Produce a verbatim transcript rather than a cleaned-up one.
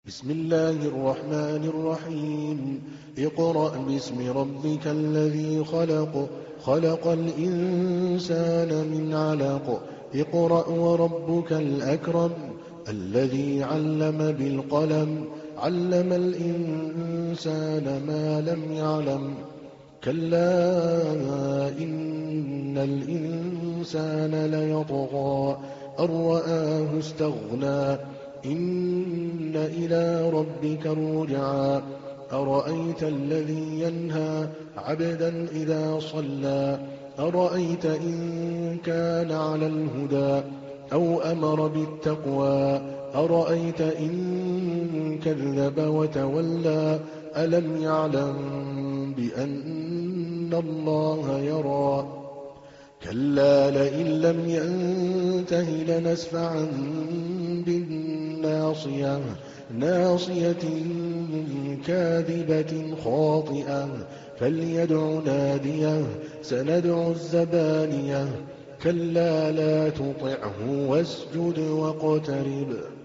بسم الله الرحمن الرحيم اقرأ باسم ربك الذي خلق خلق الإنسان من علق اقرأ وربك الأكرم الذي علم بالقلم علم الإنسان ما لم يعلم كلا إن الإنسان ليطغى أن رآه استغنى إن إلى ربك الرجعى أرأيت الذي ينهى عبدا إذا صلى أرأيت إن كان على الهدى أو أمر بالتقوى أرأيت إن كذب وتولى ألم يعلم بأن الله يرى كلا لئن لم ينته لنسفعا بالناصية ناصية كاذبة خاطئة فليدع ناديه سندع الزبانية كلا لا تطعه واسجد واقترب